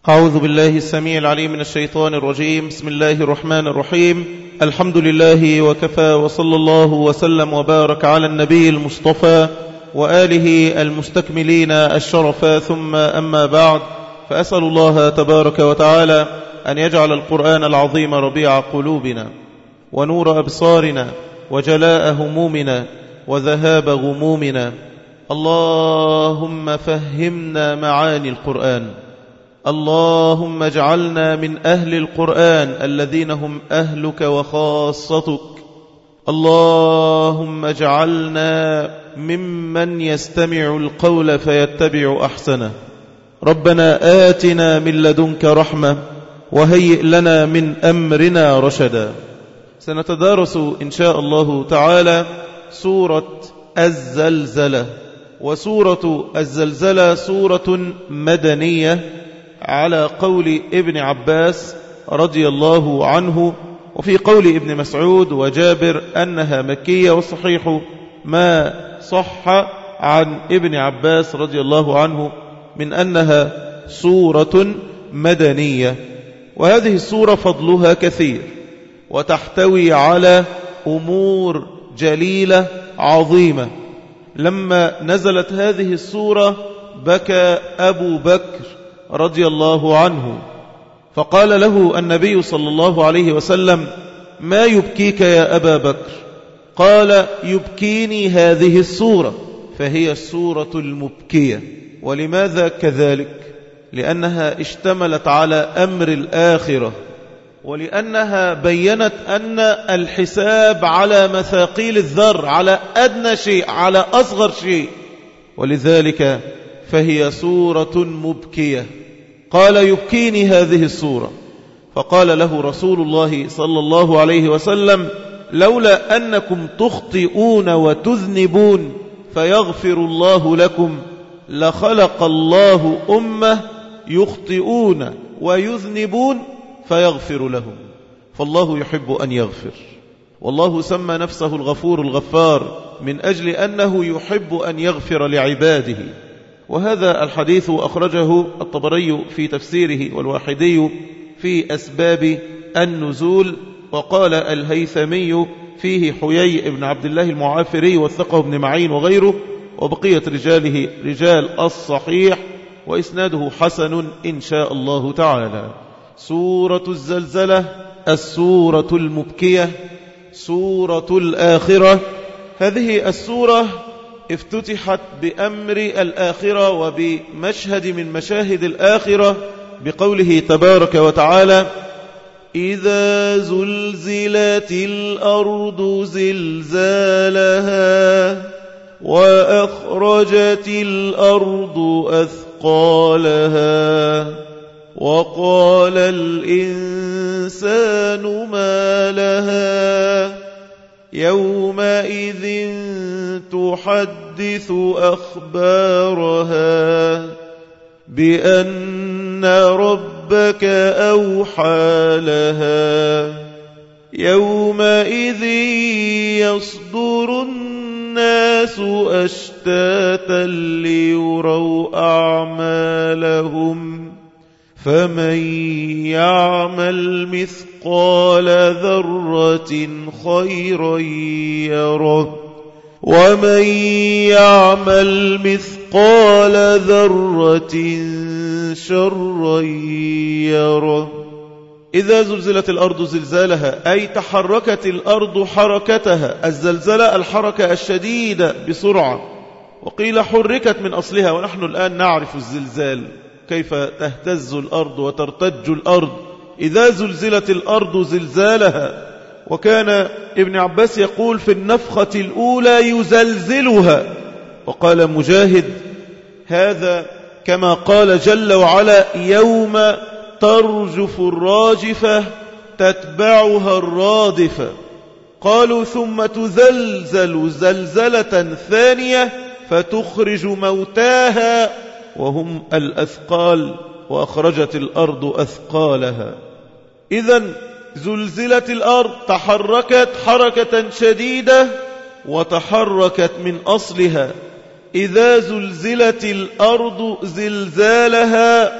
أعوذ بالله السميع العليم من الشيطان الرجيم. بسم الله الرحمن الرحيم. الحمد لله وكفى، وصلى الله وسلم وبارك على النبي المصطفى وآله المستكملين الشرفا، ثم أما بعد، فأسأل الله تبارك وتعالى أن يجعل القرآن العظيم ربيع قلوبنا ونور أبصارنا وجلاء همومنا وذهاب غمومنا. اللهم فهمنا معاني القرآن، اللهم اجعلنا من أهل القرآن الذين هم أهلك وخاصتك. اللهم اجعلنا ممن يستمع القول فيتبع أحسنه. ربنا آتنا من لدنك رحمة وهيئ لنا من أمرنا رشدا. سنتدارس إن شاء الله تعالى سورة الزلزلة، وسورة الزلزلة سورة مدنية على قول ابن عباس رضي الله عنه، وفي قول ابن مسعود وجابر أنها مكية، والصحيح ما صح عن ابن عباس رضي الله عنه من أنها سورة مدنية. وهذه السورة فضلها كثير، وتحتوي على أمور جليلة عظيمة. لما نزلت هذه السورة بكى أبو بكر رضي الله عنه، فقال له النبي صلى الله عليه وسلم: ما يبكيك يا أبا بكر؟ قال: يبكيني هذه السورة، فهي السورة المبكية. ولماذا كذلك؟ لأنها اشتملت على أمر الآخرة، ولأنها بيّنت أن الحساب على مثاقيل الذر، على أدنى شيء، على أصغر شيء، ولذلك فهي سورة مبكية. قال: يبكيني هذه السورة. فقال له رسول الله صلى الله عليه وسلم: لولا أنكم تخطئون وتذنبون فيغفر الله لكم لخلق الله أمة يخطئون ويذنبون فيغفر لهم. فالله يحب أن يغفر، والله سمى نفسه الغفور الغفار من أجل أنه يحب أن يغفر لعباده. وهذا الحديث أخرجه الطبري في تفسيره، والواحدي في أسباب النزول، وقال الهيثمي فيه حيي بن عبد الله المعافري وثقه ابن معين وغيره، وبقية رجاله رجال الصحيح، وإسناده حسن إن شاء الله تعالى. سورة الزلزلة، السورة المبكية، سورة الآخرة. هذه السورة افتتحت بأمر الآخرة وبمشهد من مشاهد الآخرة بقوله تبارك وتعالى: إذا زلزلت الأرض زلزالها وأخرجت الأرض أثقالها وقال الإنسان ما لها يومئذ تحدث أخبارها بأن ربك أوحى لها يومئذ يصدر الناس أشتاتا ليروا أعمالهم فمن يعمل مثقال ذرة خيرا يره ومن يعمل مثقال ذرة شرا يره. إذا زلزلت الأرض زلزالها أي تحركت الأرض حركتها. الزلزلة الحركة الشديدة بسرعة، وقيل حركت من أصلها، ونحن الآن نعرف الزلزال كيف تهتز الأرض وترتج الأرض. إذا زلزلت الأرض زلزالها. وكان ابن عباس يقول: في النفخة الأولى يزلزلها. وقال مجاهد: هذا كما قال جل وعلا: يوم ترجف الراجفة تتبعها الرادفة. قالوا: ثم تزلزل زلزلة ثانية فتخرج موتاها وهم الأثقال وأخرجت الأرض أثقالها. إذن زلزلت الأرض، تحركت حركة شديدة وتحركت من أصلها. إذا زلزلت الأرض زلزالها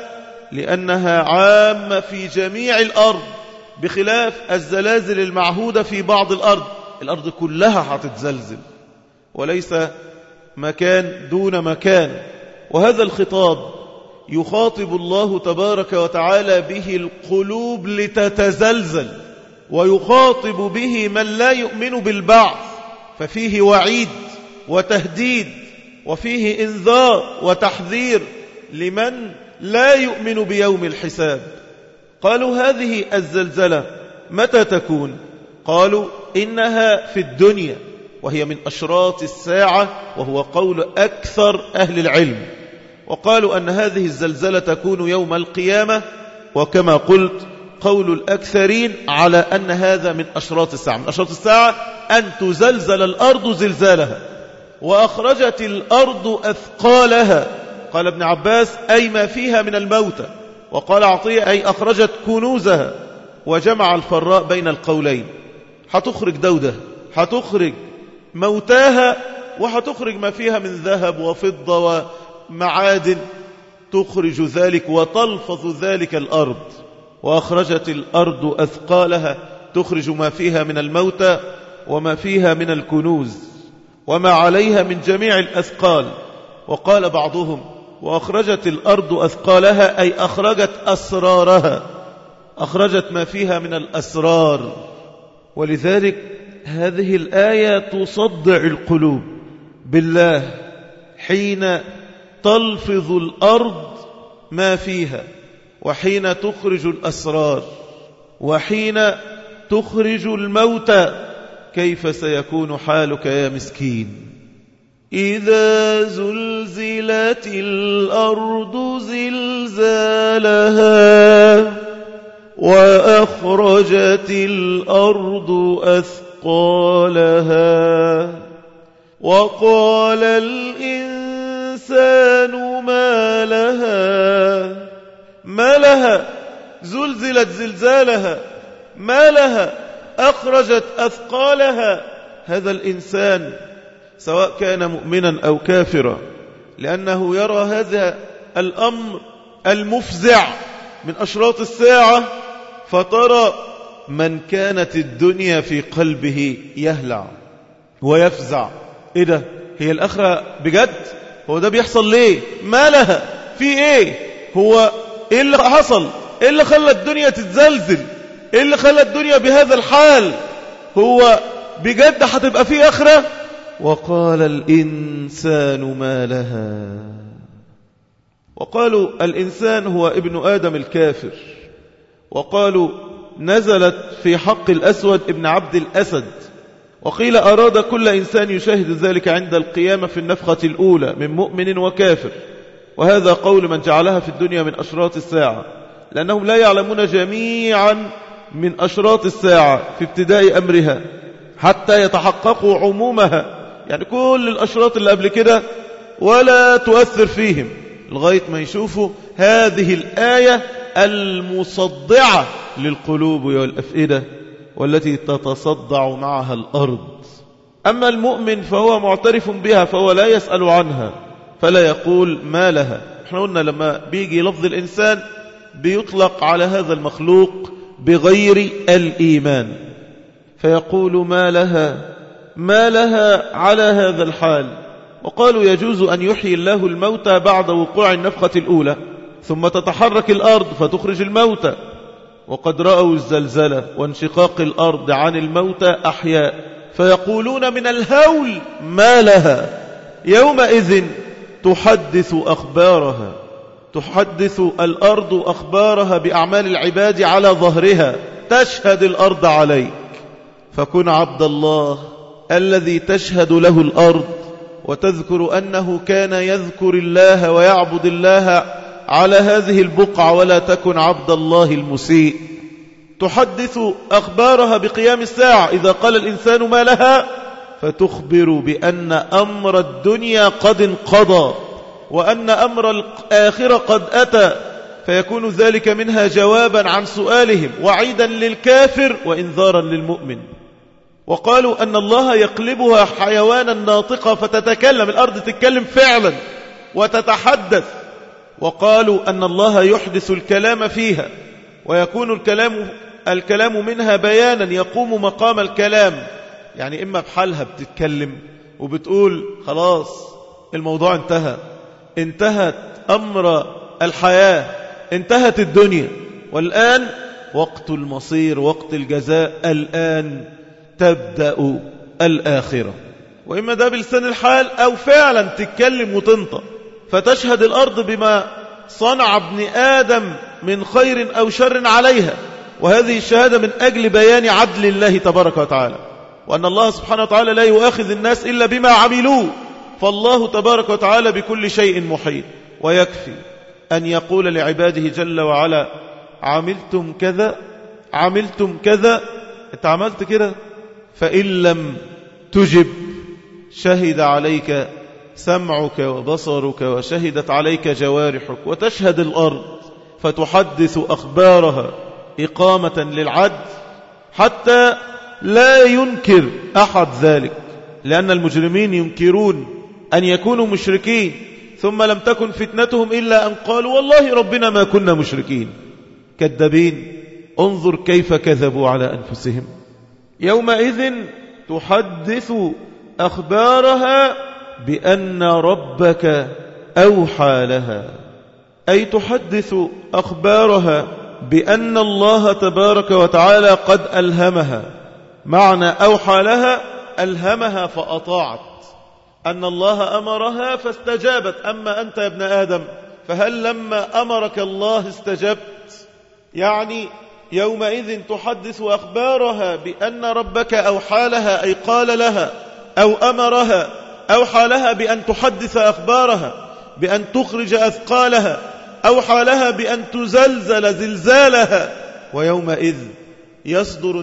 لأنها عامة في جميع الأرض، بخلاف الزلازل المعهودة في بعض الأرض كلها هتتزلزل، وليس مكان دون مكان. وهذا الخطاب يخاطب الله تبارك وتعالى به القلوب لتتزلزل، ويخاطب به من لا يؤمن بالبعث، ففيه وعيد وتهديد، وفيه إنذار وتحذير لمن لا يؤمن بيوم الحساب. قالوا هذه الزلزلة متى تكون؟ قالوا إنها في الدنيا، وهي من أشراط الساعة، وهو قول أكثر أهل العلم. وقالوا أن هذه الزلزلة تكون يوم القيامة، وكما قلت قول الأكثرين على أن هذا من أشراط الساعة. من أشراط الساعة أن تزلزل الأرض زلزالها، وأخرجت الأرض أثقالها. قال ابن عباس أي ما فيها من الموتى، وقال عطية أي أخرجت كنوزها. وجمع الفراء بين القولين، هتخرج دودة، هتخرج موتاها، وهتخرج ما فيها من ذهب وفضة ومعادن، تخرج ذلك وتلفظ ذلك الأرض. وأخرجت الأرض أثقالها، تخرج ما فيها من الموتى وما فيها من الكنوز وما عليها من جميع الأثقال. وقال بعضهم وأخرجت الأرض أثقالها أي أخرجت أسرارها، أخرجت ما فيها من الأسرار. ولذلك هذه الآية تصدع القلوب بالله حين تلفظ الأرض ما فيها، وحين تخرج الأسرار، وحين تخرج الموتى. كيف سيكون حالك يا مسكين؟ إذا زلزلت الأرض زلزالها وأخرجت الأرض أثقالها وقال الإنسان ما لها. ما لها؟ زلزلت زلزالها، ما لها؟ أخرجت أثقالها. هذا الإنسان سواء كان مؤمنا أو كافرا، لأنه يرى هذا الأمر المفزع من أشراط الساعة، فترى من كانت الدنيا في قلبه يهلع ويفزع. إيه ده؟ هي الآخرة بجد؟ هو ده بيحصل ليه؟ ما لها؟ في إيه؟ هو إيه اللي حصل؟ إيه اللي خلى الدنيا تتزلزل؟ إيه اللي خلى الدنيا بهذا الحال؟ هو بجد هتبقى في آخرة؟ وقال الإنسان ما لها. وقالوا الإنسان هو ابن آدم الكافر، وقالوا نزلت في حق الأسود ابن عبد الأسد، وقيل أراد كل إنسان يشاهد ذلك عند القيامة في النفخة الأولى من مؤمن وكافر. وهذا قول من جعلها في الدنيا من أشراط الساعة، لأنهم لا يعلمون جميعا من أشراط الساعة في ابتداء أمرها حتى يتحققوا عمومها، يعني كل الأشراط اللي قبل كده ولا تؤثر فيهم لغاية ما يشوفوا هذه الآية المصدعة للقلوب والأفئدة والتي تتصدع معها الأرض. أما المؤمن فهو معترف بها، فهو لا يسأل عنها، فلا يقول ما لها. احنا قلنا لما بيجي لفظ الإنسان بيطلق على هذا المخلوق بغير الإيمان، فيقول ما لها، ما لها على هذا الحال. وقالوا يجوز أن يحيي الله الموتى بعد وقوع النفخة الأولى، ثم تتحرك الأرض فتخرج الموتى، وقد رأوا الزلزلة وانشقاق الأرض عن الموتى أحياء، فيقولون من الهول ما لها. يومئذ تحدث أخبارها، تحدث الأرض أخبارها بأعمال العباد على ظهرها، تشهد الأرض عليك. فكن عبد الله الذي تشهد له الأرض وتذكر أنه كان يذكر الله ويعبد الله على هذه البقعة، ولا تكن عبد الله المسيء. تحدث أخبارها بقيام الساعة، إذا قال الإنسان ما لها فتخبر بأن أمر الدنيا قد انقضى وأن أمر الآخرة قد أتى، فيكون ذلك منها جوابا عن سؤالهم، وعيدا للكافر وإنذارا للمؤمن. وقالوا أن الله يقلبها حيوانا ناطقة فتتكلم، الأرض تتكلم فعلا وتتحدث، وقالوا أن الله يحدث الكلام فيها ويكون الكلام منها بيانا يقوم مقام الكلام، يعني إما بحالها بتتكلم وبتقول خلاص الموضوع انتهت أمر الحياة، انتهت الدنيا، والآن وقت المصير، وقت الجزاء، الآن تبدأ الآخرة. وإما ده بلسان الحال أو فعلا تتكلم وتنطق، فتشهد الأرض بما صنع ابن آدم من خير أو شر عليها، وهذه الشهادة من أجل بيان عدل الله تبارك وتعالى، وأن الله سبحانه وتعالى لا يؤاخذ الناس إلا بما عملوه، فالله تبارك وتعالى بكل شيء محيط. ويكفي أن يقول لعباده جل وعلا عملتم كذا، عملتم كذا، انت عملت كده، فإن لم تجب شهد عليك سمعك وبصرك وشهدت عليك جوارحك، وتشهد الأرض فتحدث أخبارها إقامة للعدل حتى لا ينكر أحد ذلك، لأن المجرمين ينكرون أن يكونوا مشركين، ثم لم تكن فتنتهم إلا أن قالوا والله ربنا ما كنا مشركين. كذابين، انظر كيف كذبوا على أنفسهم. يومئذ تحدث أخبارها بأن ربك أوحى لها، أي تحدث أخبارها بأن الله تبارك وتعالى قد ألهمها. معنى أوحى لها ألهمها فأطاعت، أن الله أمرها فاستجابت. أما أنت يا ابن آدم فهل لما أمرك الله استجبت؟ يعني يومئذ تحدث أخبارها بأن ربك أوحى لها، أي قال لها أو أمرها، أوحى لها بأن تحدث أخبارها، بأن تخرج أثقالها، أوحى لها بأن تزلزل زلزالها. ويومئذ يصدر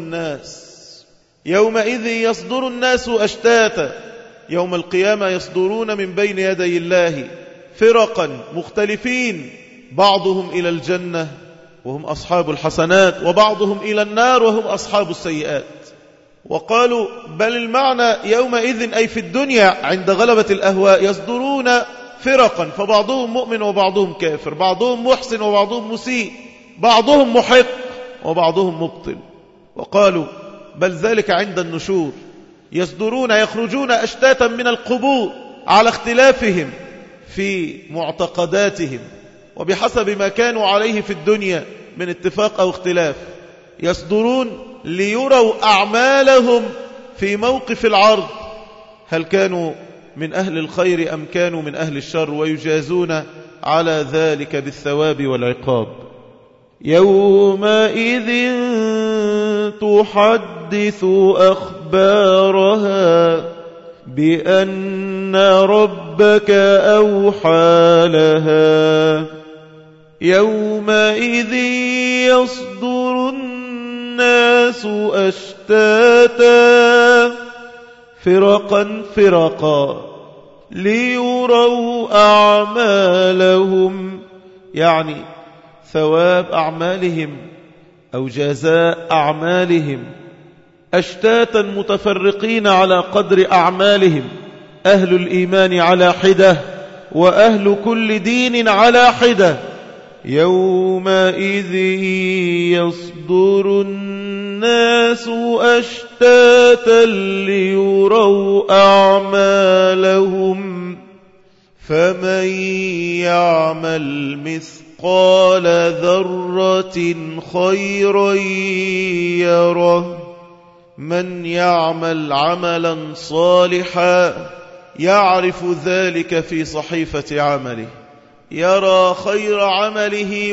الناس أشتاتا، يوم القيامة يصدرون من بين يدي الله فرقا مختلفين، بعضهم إلى الجنة وهم أصحاب الحسنات، وبعضهم إلى النار وهم أصحاب السيئات. وقالوا بل المعنى يومئذ أي في الدنيا عند غلبة الأهواء يصدرون فرقا، فبعضهم مؤمن وبعضهم كافر، بعضهم محسن وبعضهم مسيء، بعضهم محق وبعضهم مبطل. وقالوا بل ذلك عند النشور، يخرجون أشتاتا من القبور على اختلافهم في معتقداتهم وبحسب ما كانوا عليه في الدنيا من اتفاق أو اختلاف، يصدرون ليروا أعمالهم في موقف العرض، هل كانوا من أهل الخير أم كانوا من أهل الشر، ويجازون على ذلك بالثواب والعقاب. يومئذ تحدث أخبارها بأن ربك أوحى لها، يومئذ يصدر الناس أشتاتا فرقا ليروا أعمالهم، يعني ثواب أعمالهم أو جزاء أعمالهم، أشتاتا متفرقين على قدر أعمالهم، أهل الإيمان على حدة وأهل كل دين على حدة. يومئذ يصدر الناس أشتاتا ليروا أعمالهم، فمن يعمل مثقال ذرة خيرا يره، من يعمل عملا صالحا يعرف ذلك في صحيفة عمله، يرى خير عمله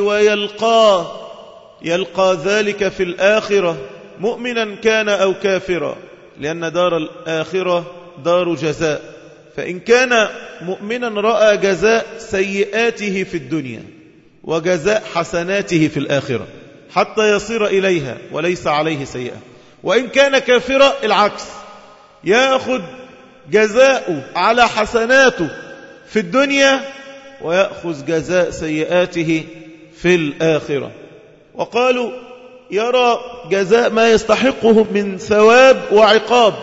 يلقى ذلك في الآخرة، مؤمنا كان أو كافرا، لأن دار الآخرة دار جزاء، فإن كان مؤمنا رأى جزاء سيئاته في الدنيا وجزاء حسناته في الآخرة حتى يصير إليها وليس عليه سيئة، وإن كان كافرا العكس، يأخذ جزاءه على حسناته في الدنيا ويأخذ جزاء سيئاته في الآخرة. وقالوا يرى جزاء ما يستحقه من ثواب وعقاب،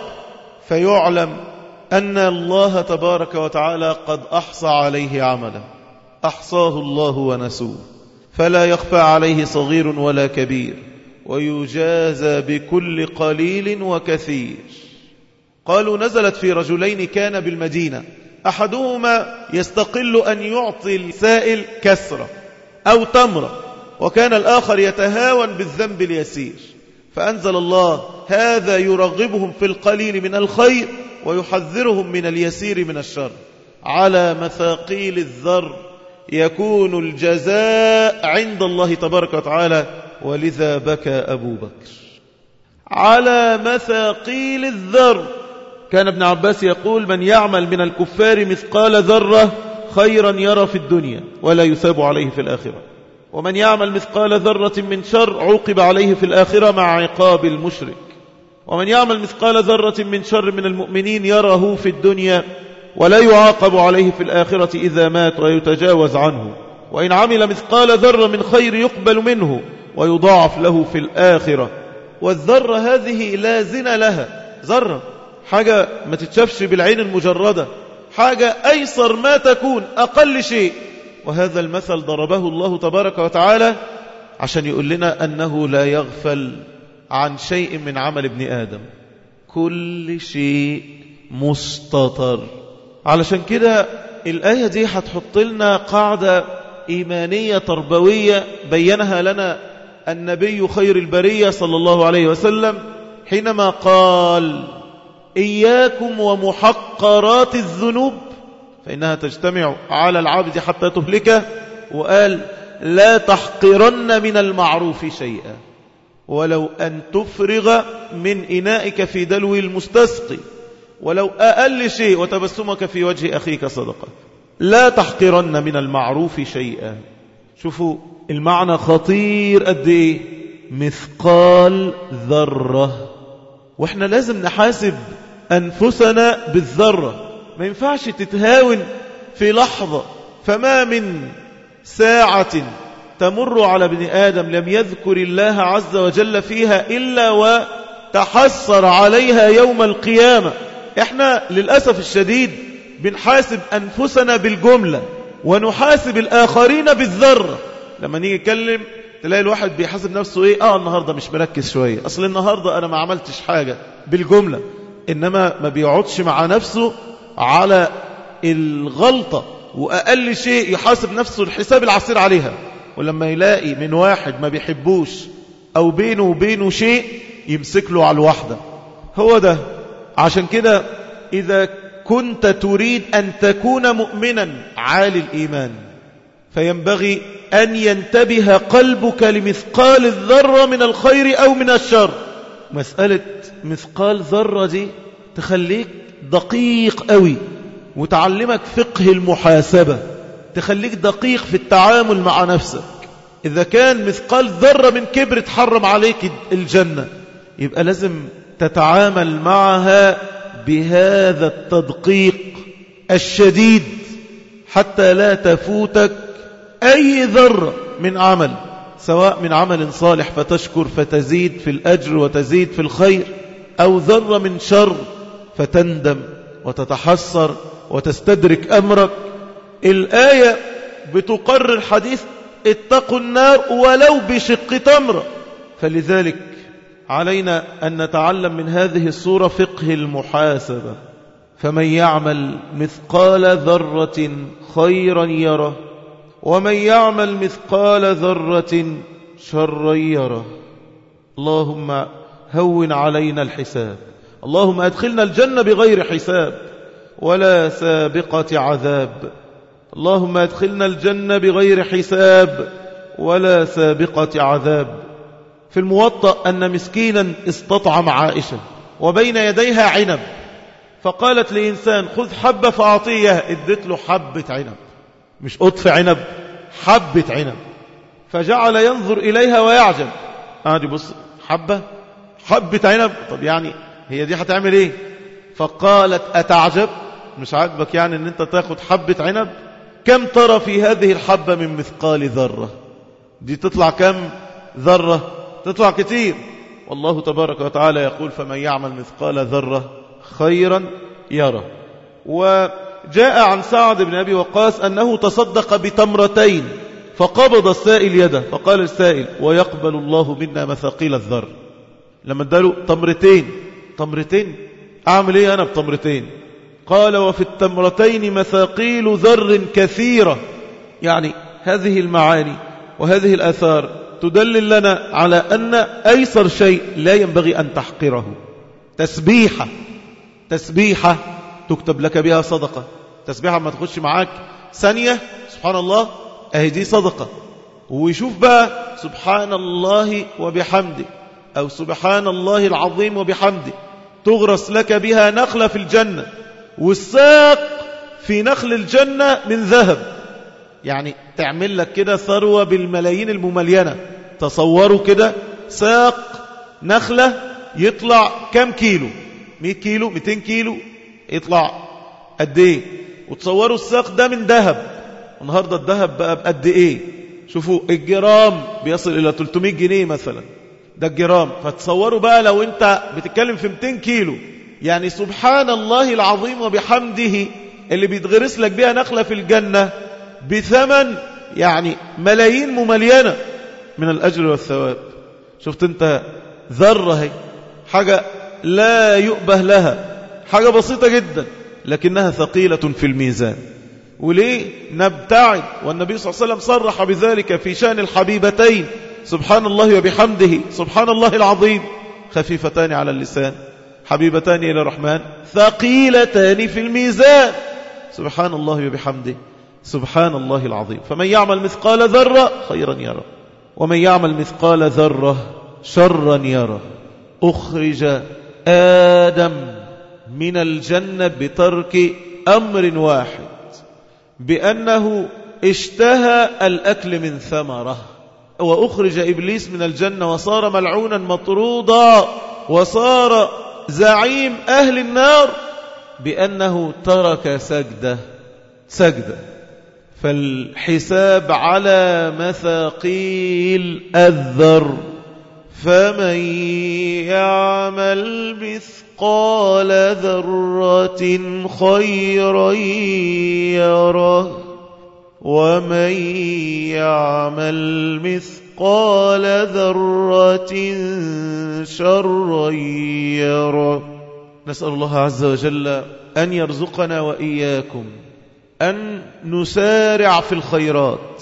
فيعلم أن الله تبارك وتعالى قد أحصى عليه عمله، أحصاه الله ونسوه فلا يخفى عليه صغير ولا كبير ويجازى بكل قليل وكثير. قالوا نزلت في رجلين كان بالمدينة أحدهما يستقل أن يعطي السائل كسرة أو تمرة وكان الآخر يتهاون بالذنب اليسير، فأنزل الله هذا يرغبهم في القليل من الخير ويحذرهم من اليسير من الشر. على مثاقيل الذر يكون الجزاء عند الله تبارك وتعالى، ولذا بكى أبو بكر. على مثاقيل الذر. كان ابن عباس يقول من يعمل من الكفار مثقال ذرة خيرا يرى في الدنيا ولا يثاب عليه في الآخرة، ومن يعمل مثقال ذرة من شر عوقب عليه في الآخرة مع عقاب المشرك، ومن يعمل مثقال ذرة من شر من المؤمنين يره في الدنيا ولا يعاقب عليه في الآخرة إذا مات ويتجاوز عنه، وإن عمل مثقال ذرة من خير يقبل منه ويضاعف له في الآخرة. والذرة هذه لا زن لها، ذرة حاجة ما تتشافش بالعين المجردة، حاجة أيسر ما تكون، أقل شيء. وهذا المثل ضربه الله تبارك وتعالى عشان يقول لنا أنه لا يغفل عن شيء من عمل ابن آدم، كل شيء مستطر. علشان كده الآية دي هتحط لنا قاعدة إيمانية تربوية بينها لنا النبي خير البرية صلى الله عليه وسلم حينما قال إياكم ومحقرات الذنوب فإنها تجتمع على العبد حتى تهلكه، وقال لا تحقرن من المعروف شيئا ولو أن تفرغ من إنائك في دلو المستسقي، ولو أقل شيء وتبسمك في وجه أخيك صدقة. لا تحقرن من المعروف شيئا. شوفوا المعنى خطير قد إيه، مثقال ذرة. وإحنا لازم نحاسب أنفسنا بالذرة، ما ينفعش تتهاون في لحظة. فما من ساعة تمر على ابن آدم لم يذكر الله عز وجل فيها إلا وتحسر عليها يوم القيامة. احنا للأسف الشديد بنحاسب أنفسنا بالجملة ونحاسب الآخرين بالذرة. لما نيجي نتكلم تلاقي الواحد بيحاسب نفسه ايه، النهاردة مش مركز شوية، أصل النهاردة أنا ما عملتش حاجة، بالجملة. إنما ما بيقعدش مع نفسه على الغلطة، وأقل شيء يحاسب نفسه الحساب العسير عليها. ولما يلاقي من واحد ما بيحبوش أو بينه وبينه شيء يمسك له على الواحدة. هو ده. عشان كده إذا كنت تريد أن تكون مؤمنا عالي الإيمان فينبغي أن ينتبه قلبك لمثقال الذرة من الخير أو من الشر. مسألة مثقال ذرة دي تخليك دقيق قوي، وتعلمك فقه المحاسبة، تخليك دقيق في التعامل مع نفسك. إذا كان مثقال ذرة من كبر تحرم عليك الجنة، يبقى لازم تتعامل معها بهذا التدقيق الشديد حتى لا تفوتك أي ذرة من عمل، سواء من عمل صالح فتشكر فتزيد في الأجر وتزيد في الخير، أو ذرة من شر فتندم وتتحسر وتستدرك أمرك. الآية بتقرر حديث اتقوا النار ولو بشق تمرة. فلذلك علينا أن نتعلم من هذه السورة فقه المحاسبة. فمن يعمل مثقال ذرة خيرا يره ومن يعمل مثقال ذرة شرا يره. اللهم هون علينا الحساب، اللهم أدخلنا الجنة بغير حساب ولا سابقة عذاب. اللهم أدخلنا الجنة بغير حساب ولا سابقة عذاب. في الموطأ أن مسكينا استطعم عائشة وبين يديها عنب، فقالت لإنسان خذ حبة فأعطيه، ادت له حبة عنب، مش قطف عنب، حبة عنب. فجعل ينظر إليها ويعجب، قاعد يبص، حبة عنب، طب يعني هي دي هتعمل ايه؟ فقالت أتعجب، مش عاجبك يعني ان انت تاخد حبة عنب؟ كم ترى في هذه الحبة من مثقال ذرة؟ دي تطلع كم ذرة؟ تطلع كتير. والله تبارك وتعالى يقول فمن يعمل مثقال ذرة خيرا يره. فجاء عن سعد بن أبي وقاص أنه تصدق بتمرتين، فقبض السائل يده فقال السائل: ويقبل الله منا مثاقيل الذر. لما اداله تمرتين أعمل إيه أنا بتمرتين؟ قال: وفي التمرتين مثاقيل ذر كثيرة. يعني هذه المعاني وهذه الآثار تدلل لنا على أن أيسر شيء لا ينبغي أن تحقره. تسبيحة تكتب لك بها صدقة. تسبيحة ما تخش معاك ثانية سبحان الله، أهي دي صدقة. ويشوف بقى سبحان الله وبحمده أو سبحان الله العظيم وبحمده، تغرس لك بها نخلة في الجنة، والساق في نخل الجنة من ذهب. يعني تعمل لك كده ثروة بالملايين المملينة. تصوروا كده ساق نخلة يطلع كم كيلو؟ 100 كيلو 200 كيلو يطلع قد ايه؟ وتصوروا الساق ده من ذهب. النهاردة الذهب بقى بقد ايه؟ شوفوا الجرام بيصل الى 300 جنيه مثلا، ده الجرام. فتصوروا بقى لو انت بتتكلم في 200 كيلو، يعني سبحان الله العظيم وبحمده اللي بيتغرس لك بيها نخلة في الجنة بثمن يعني ملايين مملينة من الأجر والثواب. شفت انت ذرة هي حاجة لا يؤبه لها، حاجة بسيطة جدا لكنها ثقيلة في الميزان. وليه نبتعد؟ والنبي صلى الله عليه وسلم صرح بذلك في شأن الحبيبتين سبحان الله وبحمده سبحان الله العظيم، خفيفتان على اللسان حبيبتان إلى الرحمن ثقيلتان في الميزان. سبحان الله وبحمده سبحان الله العظيم. فمن يعمل مثقال ذرة خيرا يره، ومن يعمل مثقال ذرة شرا يره. أخرج آدم من الجنة بترك أمر واحد، بأنه اشتهى الأكل من ثمرة. وأخرج إبليس من الجنة وصار ملعونا مطرودا وصار زعيم أهل النار بأنه ترك سجدة. فالحساب على مثاقيل الذر. فمن يعمل مثقال ذرة خيرا يره، ومن يعمل مثقال ذرة شرا يره. نسأل الله عز وجل أن يرزقنا وإياكم أن نسارع في الخيرات،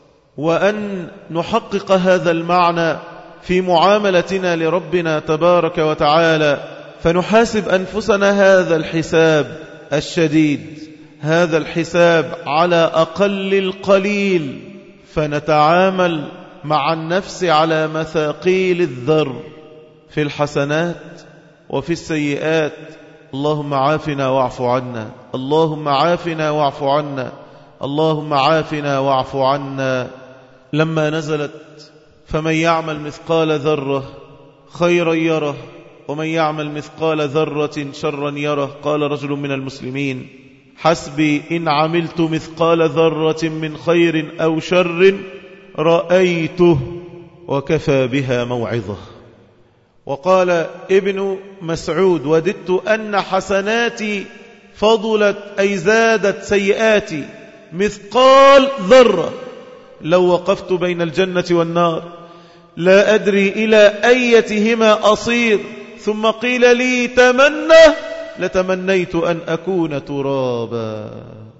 وأن نحقق هذا المعنى في معاملتنا لربنا تبارك وتعالى، فنحاسب أنفسنا هذا الحساب الشديد، هذا الحساب على أقل القليل، فنتعامل مع النفس على مثاقيل الذر في الحسنات وفي السيئات. اللهم عافنا واعف عنا، اللهم عافنا واعف عنا، اللهم عافنا واعف عنا. لما نزلت فمن يعمل مثقال ذرة خيرا يره، ومن يعمل مثقال ذرة شرا يره، قال رجل من المسلمين: حسبي إن عملت مثقال ذرة من خير أو شر رأيته وكفى بها موعظة. وقال ابن مسعود: وددت أن حسناتي فضلت أي زادت سيئاتي مثقال ذرة، لو وقفت بين الجنة والنار لا أدري إلى أيتهما أصير، ثم قيل لي تمنى لتمنيت أن أكون ترابا.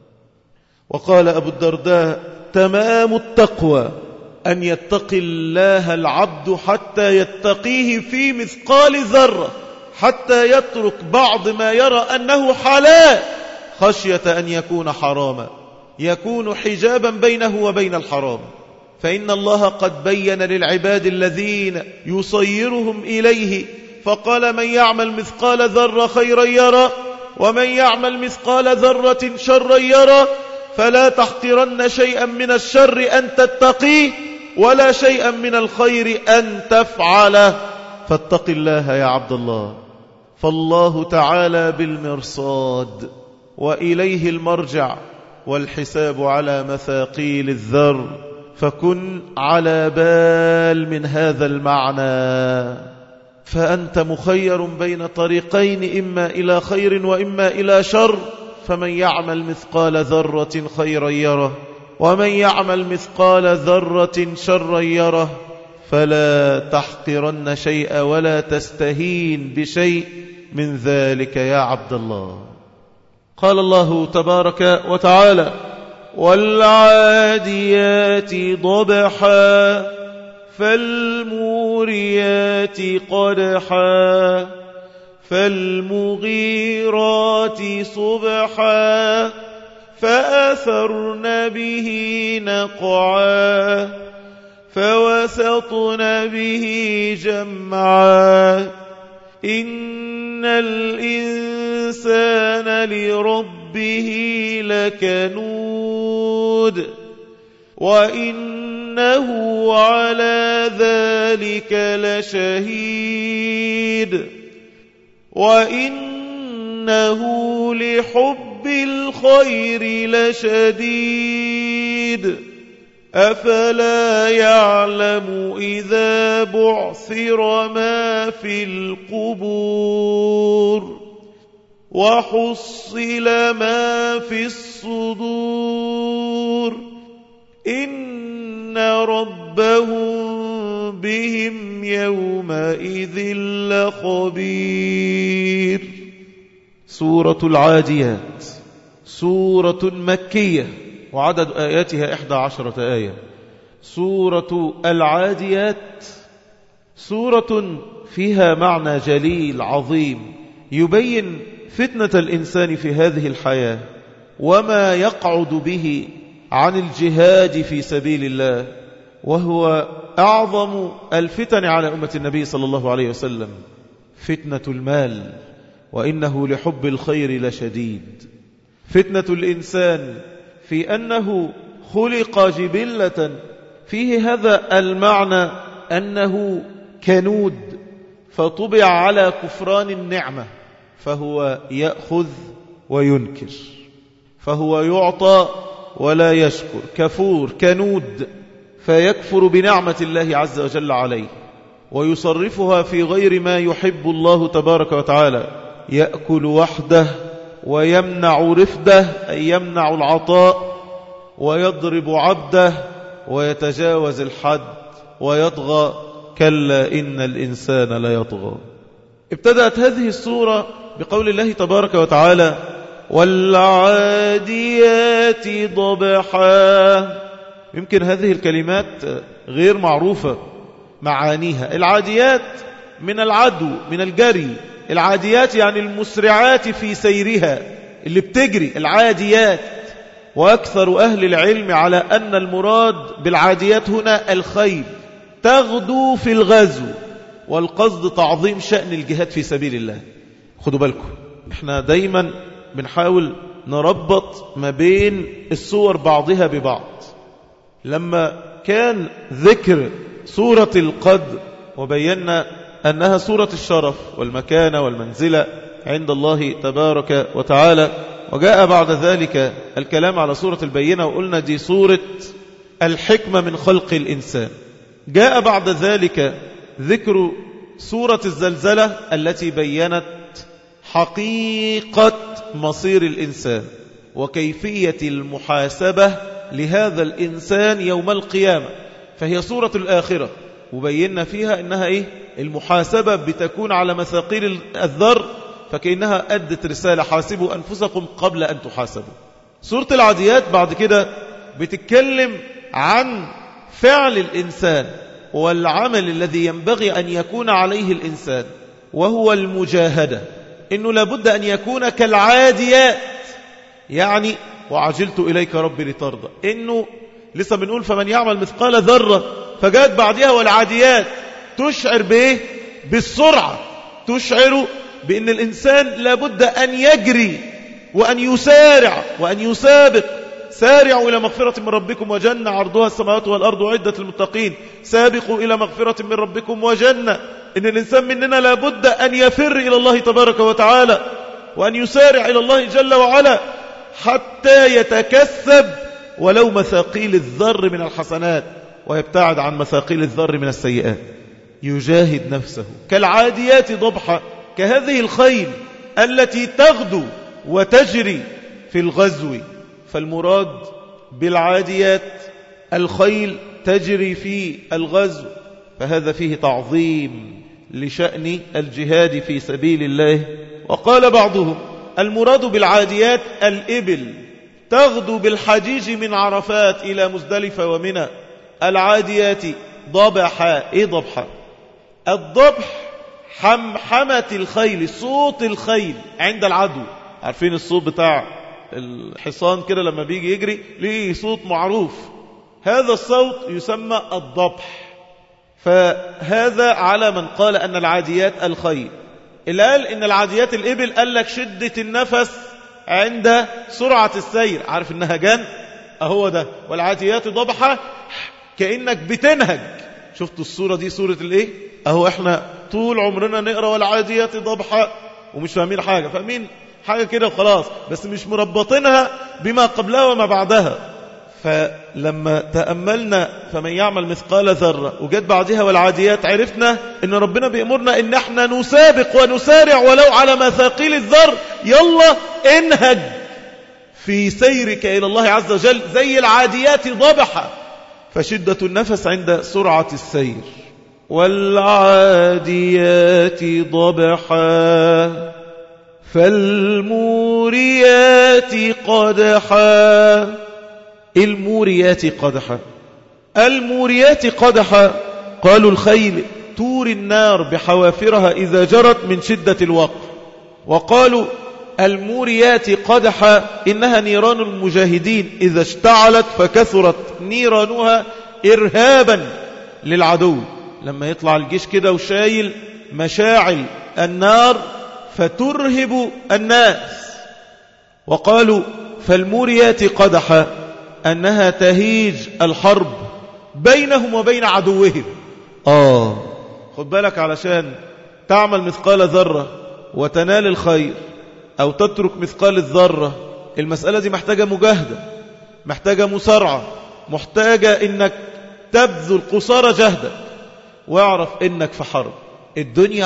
وقال أبو الدرداء: تمام التقوى أن يتقي الله العبد حتى يتقيه في مثقال ذرة، حتى يترك بعض ما يرى أنه حلال خشية أن يكون حراما، يكون حجابا بينه وبين الحرام. فإن الله قد بين للعباد الذين يصيرهم إليه فقال: من يعمل مثقال ذرة خيرا يرى، ومن يعمل مثقال ذرة شرا يرى. فلا تحقرن شيئا من الشر أن تتقيه، ولا شيئا من الخير أن تفعله. فاتق الله يا عبد الله، فالله تعالى بالمرصاد وإليه المرجع، والحساب على مثاقيل الذر. فكن على بال من هذا المعنى، فأنت مخير بين طريقين، إما إلى خير وإما إلى شر، فمن يعمل مثقال ذرة خيرا يره ومن يعمل مثقال ذرة شرا يره فلا تحقرن شيئا ولا تستهين بشيء من ذلك يا عبد الله. قال الله تبارك وتعالى: والعاديات ضبحا فالموريات قدحا فالمغيرات صبحا فأثرن به نقعا فوسطن به جمعا إن الإنسان لربه لكنود وإنه على ذلك لشهيد وإنه لحب الخير لشديد أفلا يعلم إذا بعثر ما في القبور وحصل ما في الصدور إن ربهم بهم يومئذ لخبير. سورة العاديات سورة مكية وعدد آياتها 11 آية. سورة العاديات سورة فيها معنى جليل عظيم يبين فتنة الإنسان في هذه الحياة وما يقعد به عن الجهاد في سبيل الله، وهو أعظم الفتن على أمة النبي صلى الله عليه وسلم، فتنة المال، وإنه لحب الخير لشديد. فتنة الإنسان في أنه خلق جبلة فيه هذا المعنى أنه كنود، فطبع على كفران النعمة، فهو يأخذ وينكر، فهو يعطى ولا يشكر، كفور كنود، فيكفر بنعمة الله عز وجل عليه ويصرفها في غير ما يحب الله تبارك وتعالى، يأكل وحده ويمنع رفده أي يمنع العطاء، ويضرب عبده ويتجاوز الحد ويطغى، كلا إن الإنسان ليطغى. ابتدأت هذه السورة بقول الله تبارك وتعالى: والعاديات ضبحا. يمكن هذه الكلمات غير معروفة معانيها. العاديات من العدو، من الجري، العاديات يعني المسرعات في سيرها، اللي بتجري، العاديات. وأكثر أهل العلم على أن المراد بالعاديات هنا الخيل، تغدو في الغزو، والقصد تعظيم شأن الجهاد في سبيل الله. خدوا بالكم، احنا دايما بنحاول نربط ما بين الصور بعضها ببعض. لما كان ذكر سورة القدر وبينا أنها سورة الشرف والمكانة والمنزلة عند الله تبارك وتعالى، وجاء بعد ذلك الكلام على سورة البينة وقلنا دي سورة الحكمة من خلق الإنسان. جاء بعد ذلك ذكر سورة الزلزلة التي بيّنت حقيقة مصير الإنسان وكيفية المحاسبة لهذا الإنسان يوم القيامة، فهي سورة الآخرة، وبيّنا فيها إنها المحاسبة بتكون على مثاقيل الذر، فكأنها أدت رسالة: حاسبوا أنفسكم قبل أن تحاسبوا. سورة العاديات بعد كده بتتكلم عن فعل الإنسان والعمل الذي ينبغي أن يكون عليه الإنسان، وهو المجاهدة، إنه لابد أن يكون كالعاديات، يعني وعجلت إليك ربي لترضى، إنه لسه بنقول فمن يعمل مثقال ذرة، فجاءت بعدها والعاديات تشعر بإيه؟ بالسرعة، تشعر بأن الإنسان لابد أن يجري وأن يسارع وأن يسابق. سارعوا إلى مغفرة من ربكم وجنة عرضها السماوات والأرض عدة المتقين، سابقوا إلى مغفرة من ربكم وجنة. إن الإنسان مننا لابد أن يفر إلى الله تبارك وتعالى وأن يسارع إلى الله جل وعلا حتى يتكسب ولو مثاقيل الذر من الحسنات ويبتعد عن مثاقيل الذر من السيئات. يجاهد نفسه كالعاديات ضبحا، كهذه الخيل التي تغدو وتجري في الغزو. فالمراد بالعاديات الخيل تجري في الغزو، فهذا فيه تعظيم لشأن الجهاد في سبيل الله. وقال بعضهم المراد بالعاديات الإبل تغدو بالحجيج من عرفات إلى مزدلفة ومنى. العاديات ضبحا. إيه ضبحا؟ الضبح حمحمة الخيل، صوت الخيل عند العدو. عارفين الصوت بتاع الحصان كده لما بيجي يجري ليه صوت معروف، هذا الصوت يسمى الضبح. فهذا على من قال أن العاديات الخيل. اللي قال إن العاديات الإبل قال لك شدة النفس عند سرعة السير، عارف النهجان أهو ده. والعاديات ضبحة كأنك بتنهج. شفتوا الصورة دي صورة الإيه؟ أهو إحنا طول عمرنا نقرأ والعاديات ضبحة ومش فاهمين حاجة، فاهمين حاجة كده وخلاص، بس مش مربطينها بما قبلها وما بعدها. فلما تأملنا فمن يعمل مثقال ذرة وجد بعدها والعاديات، عرفنا ان ربنا بيأمرنا ان احنا نسابق ونسارع ولو على مثاقيل الذر. يلا انهج في سيرك إلى الله عز وجل زي العاديات ضبحة، فشدة النفس عند سرعة السير. والعاديات ضبحا فالموريات قدحا. الموريات قدحا. الموريات قدحا قالوا الخيل توري النار بحوافرها إذا جرت من شدة الوقع. وقالوا الموريات قدحا إنها نيران المجاهدين إذا اشتعلت فكثرت نيرانها إرهابا للعدو. لما يطلع الجيش كده وشايل مشاعل النار فترهب الناس. وقالوا فالموريات قدحا أنها تهيج الحرب بينهم وبين عدوهم. خد بالك، علشان تعمل مثقال ذرة وتنال الخير أو تترك مثقال الذرة، المسألة دي محتاجة مجاهدة، محتاجة مسارعة، محتاجة إنك تبذل قصارى جهدك. واعرف إنك في حرب، الدنيا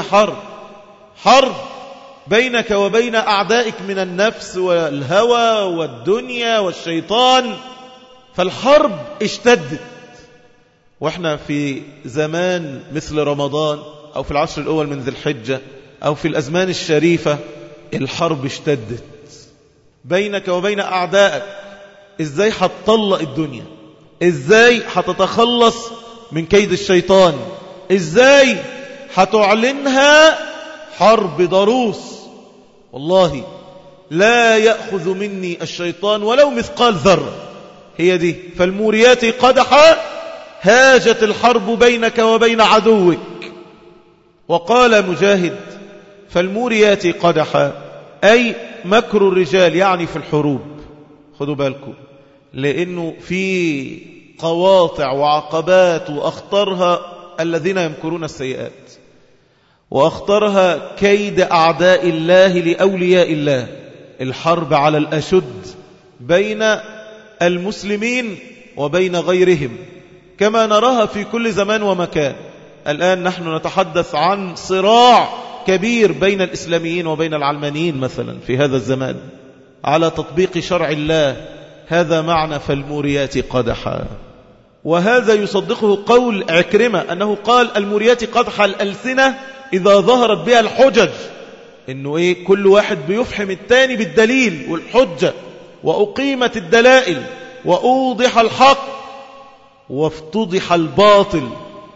حرب بينك وبين أعدائك من النفس والهوى والدنيا والشيطان. فالحرب اشتدت. واحنا في زمان مثل رمضان أو في العشر الأول من ذي الحجة أو في الأزمان الشريفة، الحرب اشتدت بينك وبين أعدائك. إزاي هتطلق الدنيا؟ إزاي هتتخلص من كيد الشيطان؟ إزاي هتعلنها حرب ضروس؟ والله لا يأخذ مني الشيطان ولو مثقال ذرة. هي دي. فالموريات قدحا هاجت الحرب بينك وبين عدوك. وقال مجاهد فالموريات قدحا أي مكر الرجال، يعني في الحروب. خدوا بالكم، لأنه في قواطع وعقبات، وأخطرها الذين يمكرون السيئات، وأخطرها كيد أعداء الله لأولياء الله. الحرب على الأشد بين المسلمين وبين غيرهم كما نراها في كل زمان ومكان. الآن نحن نتحدث عن صراع كبير بين الإسلاميين وبين العلمانيين مثلا في هذا الزمان على تطبيق شرع الله. هذا معنى فالموريات قدحا. وهذا يصدقه قول عكرمة أنه قال الموريات قدحا الألسنة إذا ظهرت بها الحجج. إنه كل واحد بيفحم التاني بالدليل والحجة، وأقيمت الدلائل وأوضح الحق وافتضح الباطل.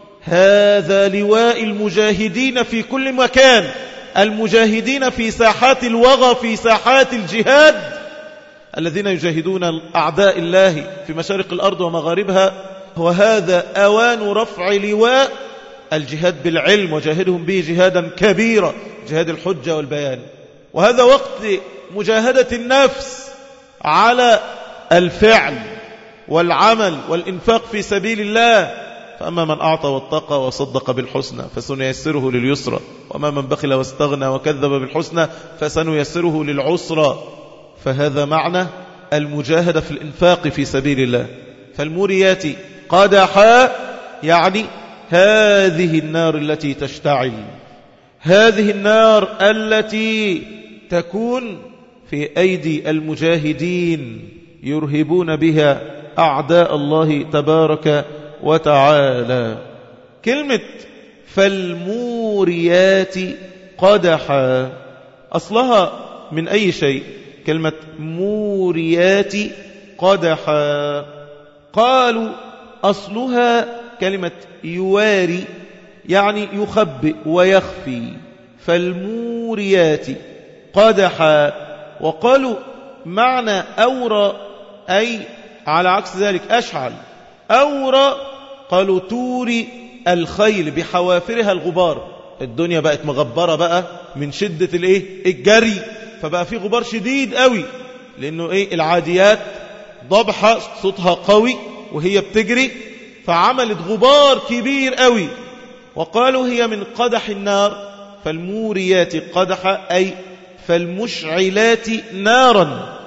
هذا لواء المجاهدين في كل مكان، المجاهدين في ساحات الوغى، في ساحات الجهاد، الذين يجاهدون أعداء الله في مشارق الأرض ومغاربها. وهذا أوان رفع لواء الجهاد بالعلم، وجاهدهم به جهادا كبيرا، جهاد الحجة والبيان. وهذا وقت مجاهدة النفس على الفعل والعمل والإنفاق في سبيل الله. فأما من أعطى واتقى وصدق بالحسنى فسنيسره لليسرى، وما من بخل واستغنى وكذب بالحسنى فسنيسره للعسرى. فهذا معنى المجاهدة في الإنفاق في سبيل الله. فالموريات قدحا يعني هذه النار التي تشتعل، هذه النار التي تكون في أيدي المجاهدين يرهبون بها أعداء الله تبارك وتعالى. كلمة فالموريات قدحا أصلها من أي شيء؟ كلمة موريات قدحا، قالوا أصلها كلمة يواري، يعني يخبئ ويخفي، فالموريات قدحا. وقالوا معنى أورى أي على عكس ذلك أشعل. أورى قالوا توري الخيل بحوافرها الغبار، الدنيا بقت مغبرة بقى من شدة الجري، فبقى في غبار شديد قوي، لأنه العاديات ضبحة صوتها قوي وهي بتجري، فعملت غبار كبير قوي. وقالوا هي من قدح النار، فالموريات قدحا أي فالمشعلات نارا،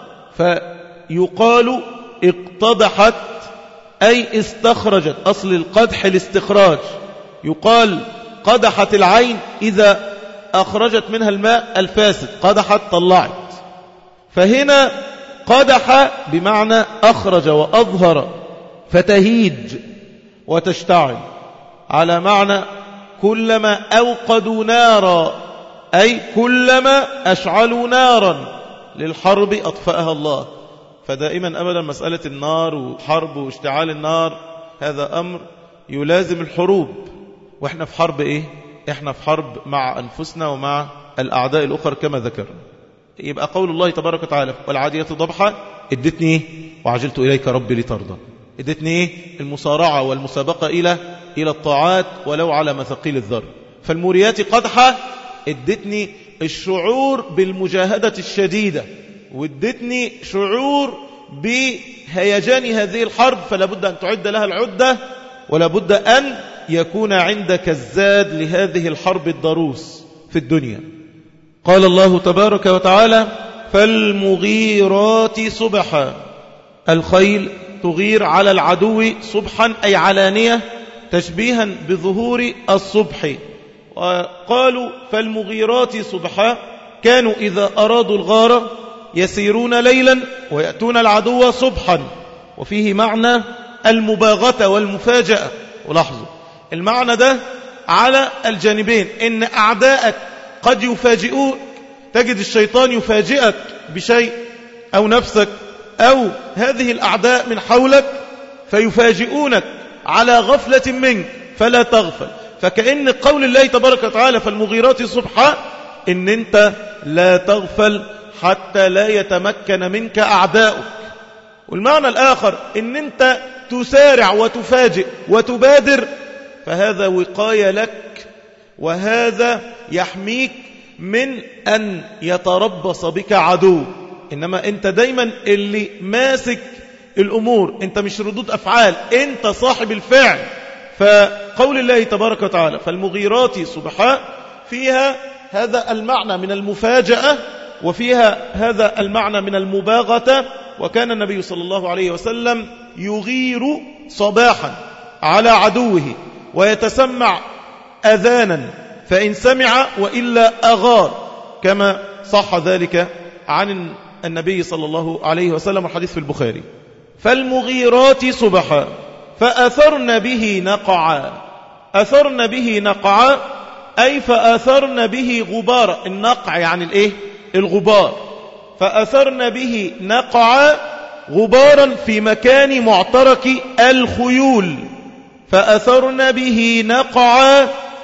فيقال اقتدحت أي استخرجت، أصل القدح الاستخراج. يقال قدحت العين إذا أخرجت منها الماء الفاسد، قدحت طلعت. فهنا قدح بمعنى أخرج وأظهر، فتهيج وتشتعل، على معنى كلما أوقدوا نارا أي كلما أشعلوا نارا للحرب أطفأها الله. فدائما أبدا مسألة النار وحرب واشتعال النار هذا أمر يلازم الحروب. وإحنا في حرب إحنا في حرب مع أنفسنا ومع الأعداء الأخر كما ذكرنا. يبقى قول الله تبارك وتعالى والعاديات ضبحا ادتني وعجلت إليك ربي لترضى، ادتني المصارعة والمسابقة إلى الطاعات ولو على مثقيل الذر. فالموريات قدحا ادتني الشعور بالمجاهدة الشديدة، وادتني شعور بهيجان هذه الحرب، فلا بد أن تعد لها العدة، ولا بد أن يكون عندك الزاد لهذه الحرب الضروس في الدنيا. قال الله تبارك وتعالى فالمغيرات صبحا، الخيل تغير على العدو صبحا أي علانية، تشبيها بظهور الصبح. وقالوا فالمغيرات صبحا كانوا إذا أرادوا الغارة يسيرون ليلا ويأتون العدو صبحا، وفيه معنى المباغتة والمفاجأة. ولاحظوا المعنى ده على الجانبين، إن أعداءك قد يفاجئوك، تجد الشيطان يفاجئك بشيء أو نفسك أو هذه الأعداء من حولك فيفاجئونك على غفلة منك فلا تغفل. فكأن قول الله تبارك وتعالى فالمغيرات صبحا إن أنت لا تغفل حتى لا يتمكن منك أعداؤك. والمعنى الآخر إن أنت تسارع وتفاجئ وتبادر، فهذا وقاية لك، وهذا يحميك من أن يتربص بك عدو. إنما أنت دايما اللي ماسك الأمور، أنت مش ردود أفعال، أنت صاحب الفعل. فقول الله تبارك وتعالى فالمغيرات صبحا فيها هذا المعنى من المفاجأة، وفيها هذا المعنى من المباغتة. وكان النبي صلى الله عليه وسلم يغير صباحا على عدوه ويتسمع أذانا، فإن سمع وإلا أغار، كما صح ذلك عن النبي صلى الله عليه وسلم، الحديث في البخاري. فالمغيرات صبحا فأثرن به نقعا، أثرن به نقعا أي فأثرن به غبارا، النقع يعني الغبار، فأثرن به نقعا غبارا في مكان معترك الخيول، فأثرن به نقعا،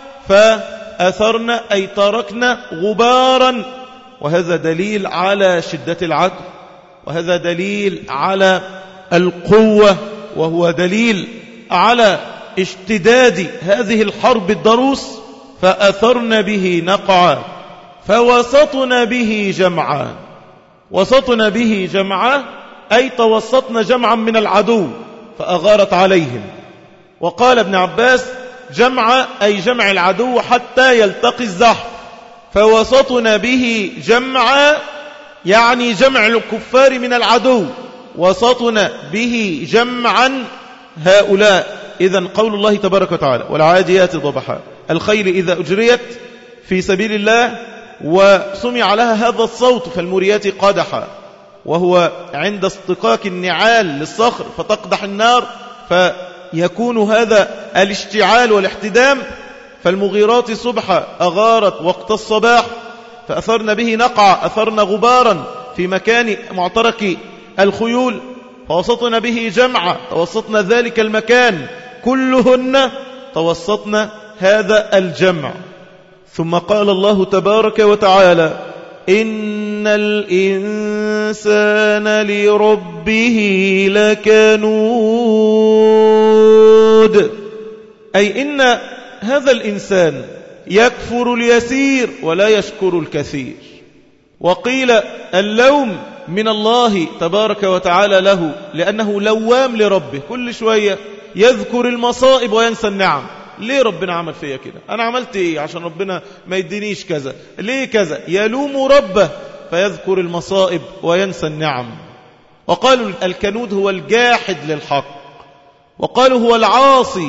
فأثرن أي تركنا غبارا. وهذا دليل على شدة العدو، وهذا دليل على القوة، وهو دليل على اشتداد هذه الحرب الضروس. فأثرن به نقعا فوسطن به جمعا، وسطن به جمعا أي توسطن جمعا من العدو فأغارت عليهم. وقال ابن عباس جمع أي جمع العدو حتى يلتقي الزحف، فوسطن به جمعا يعني جمع الكفار من العدو، وسطن به جمعا هؤلاء. إذن قول الله تبارك وتعالى والعاديات ضبحا، الخيل إذا أجريت في سبيل الله وسمع لها هذا الصوت فالموريات قدحا، وهو عند اصطكاك النعال للصخر فتقدح النار فيكون هذا الاشتعال والاحتدام. فالمغيرات صبحا أغارت وقت الصباح فأثرن به نقع، أثرن غبارا في مكان معترك الخيول، فوسطن به جمعا، توسطن ذلك المكان كلهن، توسطن هذا الجمع. ثم قال الله تبارك وتعالى: إن الإنسان لربه لكنود، أي إن هذا الإنسان يكفر اليسير ولا يشكر الكثير. وقيل اللوم من الله تبارك وتعالى له لأنه لوام لربه، كل شوية يذكر المصائب وينسى النعم. ليه ربنا عمل فيا كده؟ أنا عملت إيه عشان ربنا ما يدينيش كذا؟ ليه كذا؟ يلوم ربه فيذكر المصائب وينسى النعم. وقالوا الكنود هو الجاحد للحق، وقالوا هو العاصي،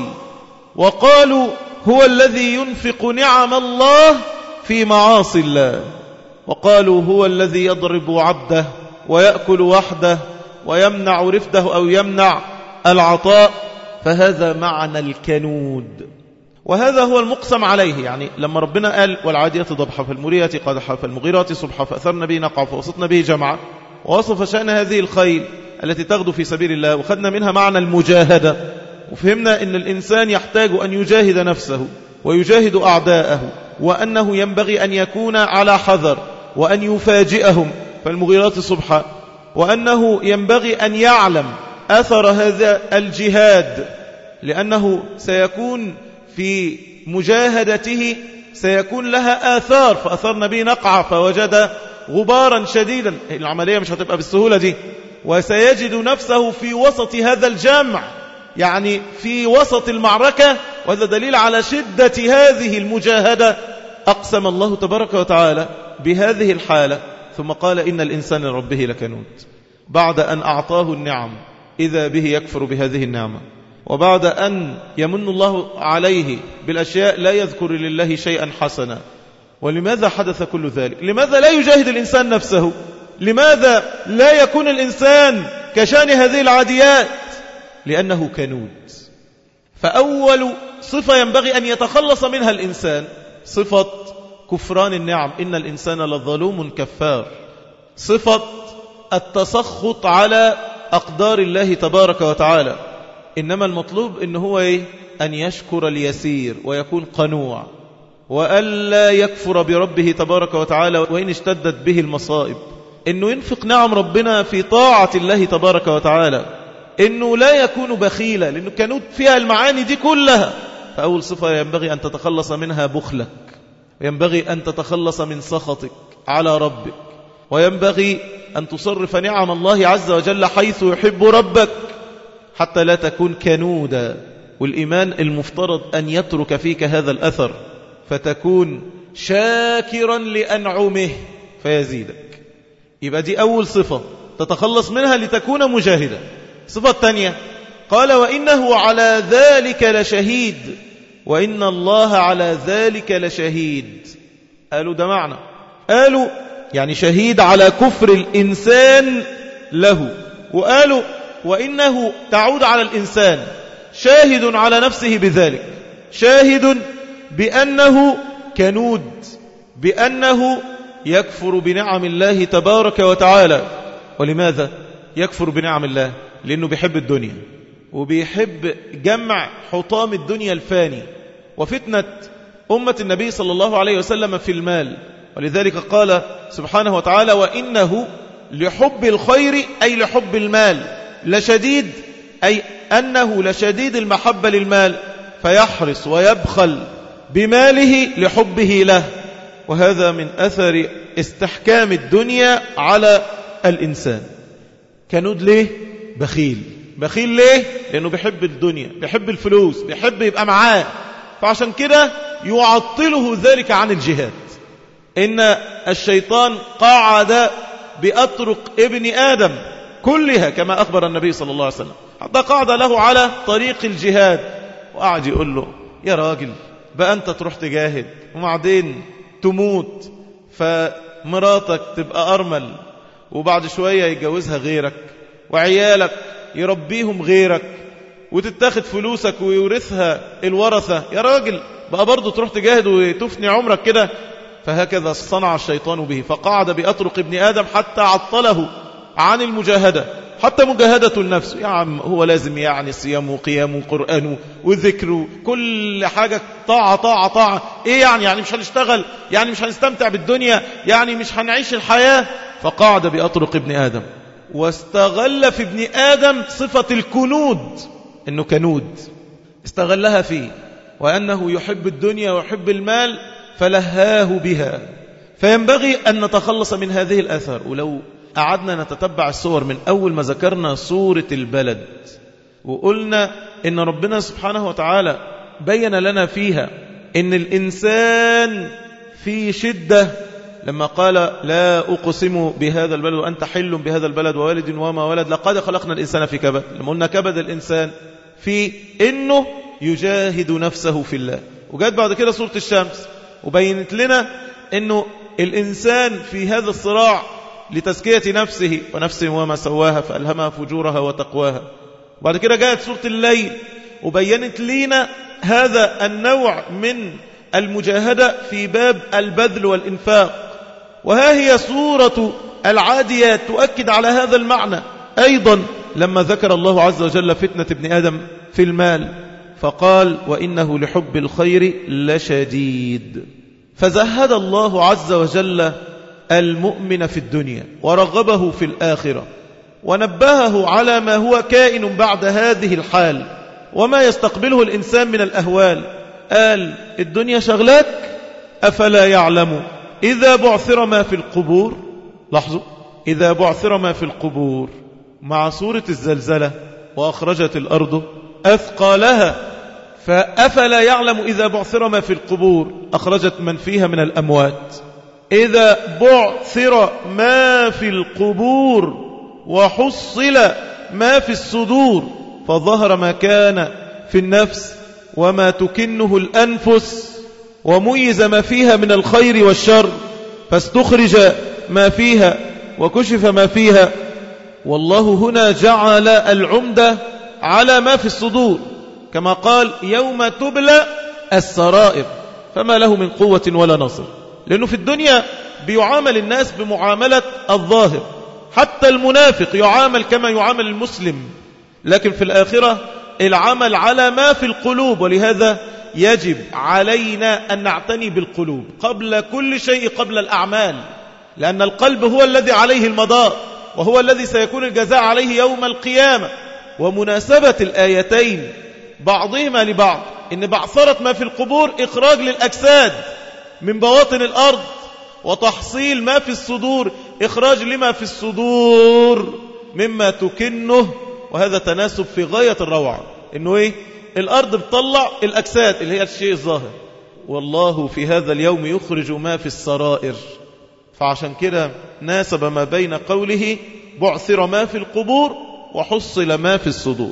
وقالوا هو الذي ينفق نعم الله في معاصي الله، وقالوا هو الذي يضرب عبده ويأكل وحده ويمنع رفده أو يمنع العطاء. فهذا معنى الكنود، وهذا هو المقسم عليه. يعني لما ربنا قال والعاديات ضبحا فالموريات قدحا فالمغيرات صبحا فأثرن به نقعا فوسطن به جمعا، ووصف شأن هذه الخيل التي تغدو في سبيل الله، وخدنا منها معنى المجاهدة، وفهمنا أن الإنسان يحتاج أن يجاهد نفسه ويجاهد أعداءه، وأنه ينبغي أن يكون على حذر وأن يفاجئهم فالمغيرات صبحا، وأنه ينبغي أن يعلم أثر هذا الجهاد، لأنه سيكون في مجاهدته سيكون لها آثار. فأثرنا به نقع فوجد غبارا شديدا، العملية مش هتبقى بالسهولة دي، وسيجد نفسه في وسط هذا الجمع، يعني في وسط المعركة، وهذا دليل على شدة هذه المجاهدة. أقسم الله تبارك وتعالى بهذه الحالة، ثم قال إن الإنسان لربه لكنود، بعد أن أعطاه النعم إذا به يكفر بهذه النعمة، وبعد أن يمن الله عليه بالأشياء لا يذكر لله شيئا حسنا. ولماذا حدث كل ذلك؟ لماذا لا يجاهد الإنسان نفسه؟ لماذا لا يكون الإنسان كشان هذه العاديات؟ لأنه كنود. فأول صفة ينبغي أن يتخلص منها الإنسان صفة كفران النعم، إن الإنسان لظلوم كفار، صفة التسخط على أقدار الله تبارك وتعالى. إنما المطلوب إن هو أن يشكر اليسير ويكون قنوع، وألا يكفر بربه تبارك وتعالى وإن اشتدت به المصائب، إنه ينفق نعم ربنا في طاعة الله تبارك وتعالى، إنه لا يكون بخيلا، لأنه كانت فيها المعاني دي كلها. فأول صفة ينبغي أن تتخلص منها بخلك، وينبغي أن تتخلص من سخطك على ربك، وينبغي أن تصرف نعم الله عز وجل حيث يحب ربك حتى لا تكون كنودا. والإيمان المفترض أن يترك فيك هذا الأثر فتكون شاكرا لأنعمه فيزيدك. يبقى دي أول صفة تتخلص منها لتكون مجاهدا. الصفة الثانية قال وإنه على ذلك لشهيد، وإن الله على ذلك لشهيد. قالوا ده معنى، قالوا يعني شهيد على كفر الإنسان له، وقالوا وإنه تعود على الإنسان، شاهد على نفسه بذلك، شاهد بأنه كنود، بأنه يكفر بنعم الله تبارك وتعالى. ولماذا يكفر بنعم الله؟ لأنه بيحب الدنيا وبيحب جمع حطام الدنيا الفاني، وفتنة أمة النبي صلى الله عليه وسلم في المال. ولذلك قال سبحانه وتعالى وإنه لحب الخير أي لحب المال لشديد، أي أنه لشديد المحبة للمال، فيحرص ويبخل بماله لحبه له. وهذا من أثر استحكام الدنيا على الإنسان. كنود ليه؟ بخيل. بخيل ليه؟ لأنه بيحب الدنيا، بيحب الفلوس، بيحب يبقى معاه، فعشان كده يعطله ذلك عن الجهاد. إن الشيطان قاعد بأطرق ابن آدم كلها كما أخبر النبي صلى الله عليه وسلم، حتى قاعد له على طريق الجهاد، وقعد يقول له يا راجل بقى أنت تروح تجاهد وبعدين تموت فمراتك تبقى أرمل وبعد شوية يتجوزها غيرك، وعيالك يربيهم غيرك، وتتاخد فلوسك ويورثها الورثة. يا راجل بقى برضو تروح تجاهد وتفني عمرك كده. فهكذا صنع الشيطان به، فقعد بأطرق ابن آدم حتى عطله عن المجاهدة، حتى مجاهدة النفس. يا عم هو لازم يعني صيام وقيام وقرآن وذكر، كل حاجة طاعة طاعة طاعة. ايه يعني مش هنشتغل؟ يعني مش هنستمتع بالدنيا؟ يعني مش هنعيش الحياة؟ فقعد بأطرق ابن آدم، واستغل في ابن آدم صفة الكنود، انه كنود استغلها فيه، وأنه يحب الدنيا ويحب المال فلهاه بها. فينبغي أن نتخلص من هذه الآثار. ولو قعدنا نتتبع الصور من أول ما ذكرنا سورة البلد، وقلنا إن ربنا سبحانه وتعالى بين لنا فيها إن الإنسان في شدة، لما قال لا أقسم بهذا البلد وأنت حل بهذا البلد ووالد وما ولد لقد خلقنا الإنسان في كبد. لما قلنا كبد الإنسان في إنه يجاهد نفسه في الله. وجاءت بعد كده سورة الشمس وبينت لنا إنه الإنسان في هذا الصراع لتزكية نفسه، ونفس وما سواها فألهمها فجورها وتقواها. وبعد كده جاءت سورة الليل وبينت لنا هذا النوع من المجاهدة في باب البذل والإنفاق. وها هي سورة العاديات تؤكد على هذا المعنى أيضا، لما ذكر الله عز وجل فتنة ابن آدم في المال فقال وإنه لحب الخير لشديد. فزهد الله عز وجل المؤمن في الدنيا ورغبه في الآخرة، ونبهه على ما هو كائن بعد هذه الحال وما يستقبله الإنسان من الأهوال. قال الدنيا شغلك، أفلا يعلم إذا بعثر ما في القبور. لاحظوا، إذا بعثر ما في القبور مع سورة الزلزلة وأخرجت الأرض أثقالها. فأفلا يعلم إذا بعثر ما في القبور أخرجت من فيها من الأموات. إذا بعثر ما في القبور وحصل ما في الصدور فظهر ما كان في النفس وما تكنه الأنفس، وميز ما فيها من الخير والشر، فاستخرج ما فيها وكشف ما فيها. والله هنا جعل العمدة على ما في الصدور، كما قال يوم تبلى السرائر فما له من قوة ولا نصر. لأنه في الدنيا بيعامل الناس بمعاملة الظاهر، حتى المنافق يعامل كما يعامل المسلم، لكن في الآخرة العمل على ما في القلوب. ولهذا يجب علينا أن نعتني بالقلوب قبل كل شيء، قبل الأعمال، لأن القلب هو الذي عليه المدار، وهو الذي سيكون الجزاء عليه يوم القيامة. ومناسبة الآيتين بعضهما لبعض إن بعثرة ما في القبور إخراج للأجساد من بواطن الأرض، وتحصيل ما في الصدور إخراج لما في الصدور مما تكنه. وهذا تناسب في غاية الروعة، إنه إيه؟ الأرض بتطلع الأجساد اللي هي الشيء الظاهر، والله في هذا اليوم يخرج ما في السرائر. فعشان كده ناسب ما بين قوله بعثر ما في القبور وحصل ما في الصدور.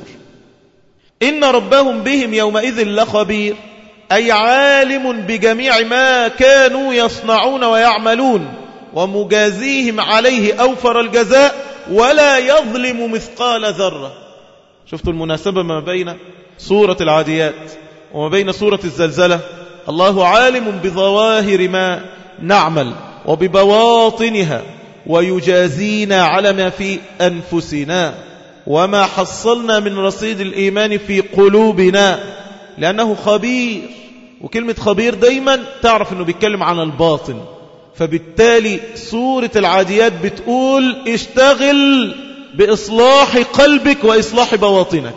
إن ربهم بهم يومئذ لخبير، أي عالم بجميع ما كانوا يصنعون ويعملون، ومجازيهم عليه أوفر الجزاء ولا يظلم مثقال ذرة. شفتوا المناسبة ما بين سورة العاديات وما بين سورة الزلزلة؟ الله عالم بظواهر ما نعمل وببواطنها، ويجازينا على ما في أنفسنا وما حصلنا من رصيد الإيمان في قلوبنا، لأنه خبير. وكلمة خبير دايما تعرف أنه بيتكلم عن الباطن. فبالتالي سورة العاديات بتقول اشتغل بإصلاح قلبك وإصلاح بواطنك.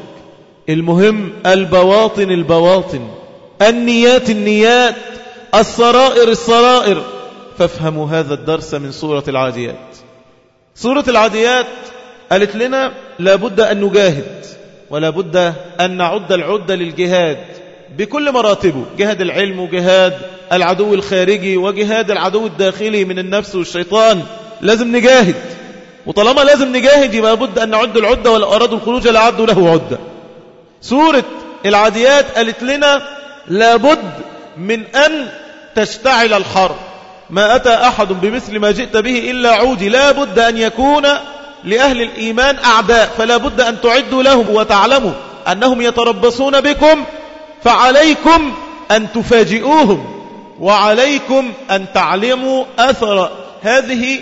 المهم البواطن البواطن، النيات النيات، السرائر السرائر. فافهموا هذا الدرس من سورة العاديات. سورة العاديات قالت لنا لابد أن نجاهد، ولا بد أن نعد العدة للجهاد بكل مراتبه، جهاد العلم وجهاد العدو الخارجي وجهاد العدو الداخلي من النفس والشيطان. لازم نجاهد، وطالما لازم نجاهد يبقى لابد أن نعد العدة، ولا أرادوا الخروج لعدوا له عدة. سورة العاديات قالت لنا لابد من أن تشتعل الحرب، ما أتى أحد بمثل ما جئت به إلا عودي. لا بد أن يكون لأهل الإيمان أعداء، فلا بد أن تعدوا لهم وتعلموا أنهم يتربصون بكم، فعليكم أن تفاجئوهم، وعليكم أن تعلموا أثر هذه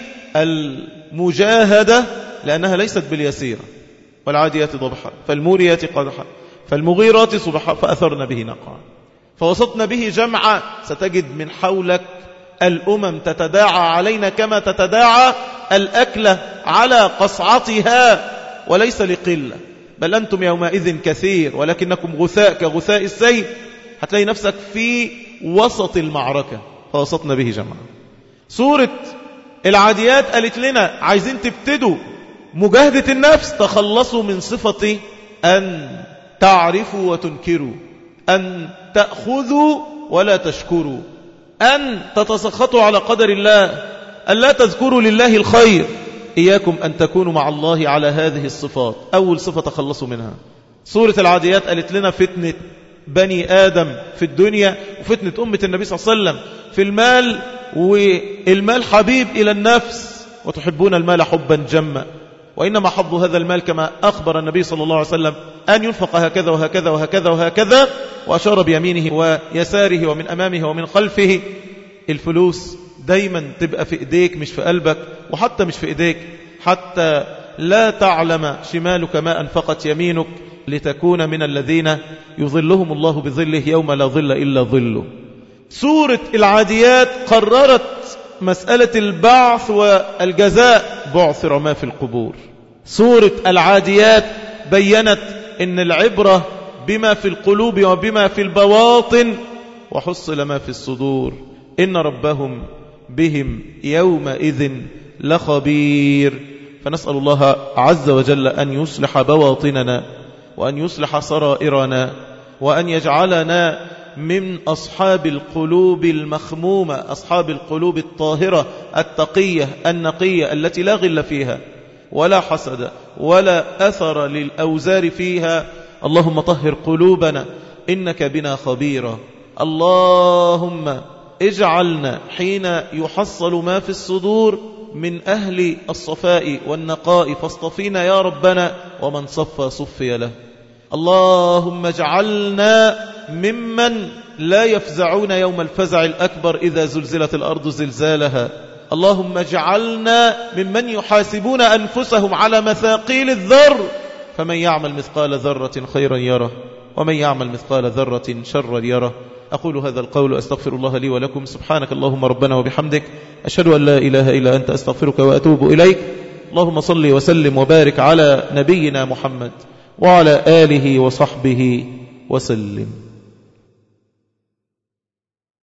المجاهدة، لأنها ليست باليسيرة. والعاديات ضبحا فالموريات قدحا فالمغيرات صبحا فأثرن به نقعا فوسطن به جمعا. ستجد من حولك الأمم تتداعى علينا كما تتداعى الأكلة على قصعتها، وليس لقلة، بل أنتم يومئذ كثير ولكنكم غثاء كغثاء السيل. هتلاقي نفسك في وسط المعركة فوسطن به جمعا. سورة العاديات قالت لنا عايزين تبتدوا مجاهدة النفس، تخلصوا من صفة أن تعرفوا وتنكروا، أن تأخذوا ولا تشكروا، أن تتسخطوا على قدر الله، أن لا تذكروا لله الخير. إياكم أن تكونوا مع الله على هذه الصفات. أول صفة تخلصوا منها. سورة العاديات قالت لنا فتنة بني آدم في الدنيا وفتنة أمة النبي صلى الله عليه وسلم في المال، والمال حبيب إلى النفس وتحبون المال حبا جما، وإنما حظ هذا المال كما أخبر النبي صلى الله عليه وسلم أن ينفق هكذا وهكذا وهكذا وهكذا، وأشار بيمينه ويساره ومن أمامه ومن خلفه. الفلوس دايما تبقى في إيديك مش في قلبك، وحتى مش في إيديك حتى لا تعلم شمالك ما أنفقت يمينك، لتكون من الذين يظلهم الله بظله يوم لا ظل إلا ظله. سورة العاديات قررت مسألة البعث والجزاء، بعثر ما في القبور. سورة العاديات بيّنت إن العبرة بما في القلوب وبما في البواطن، وحصل ما في الصدور، إن ربهم بهم يومئذ لخبير. فنسأل الله عز وجل أن يصلح بواطننا، وأن يصلح سرائرنا، وأن يجعلنا من أصحاب القلوب المخمومة، أصحاب القلوب الطاهرة التقية النقية التي لا غل فيها ولا حسد ولا أثر للأوزار فيها. اللهم طهر قلوبنا إنك بنا خبيرا. اللهم اجعلنا حين يحصل ما في الصدور من أهل الصفاء والنقاء، فاصطفينا يا ربنا، ومن صفى صفي له. اللهم اجعلنا ممن لا يفزعون يوم الفزع الأكبر إذا زلزلت الأرض زلزالها. اللهم اجعلنا ممن يحاسبون أنفسهم على مثاقيل الذر، فمن يعمل مثقال ذرة خيرا يره، ومن يعمل مثقال ذرة شرا يره. أقول هذا القول أستغفر الله لي ولكم. سبحانك اللهم ربنا وبحمدك، أشهد أن لا إله إلا أنت، أستغفرك وأتوب إليك. اللهم صل وسلم وبارك على نبينا محمد وعلى آله وصحبه وسلم.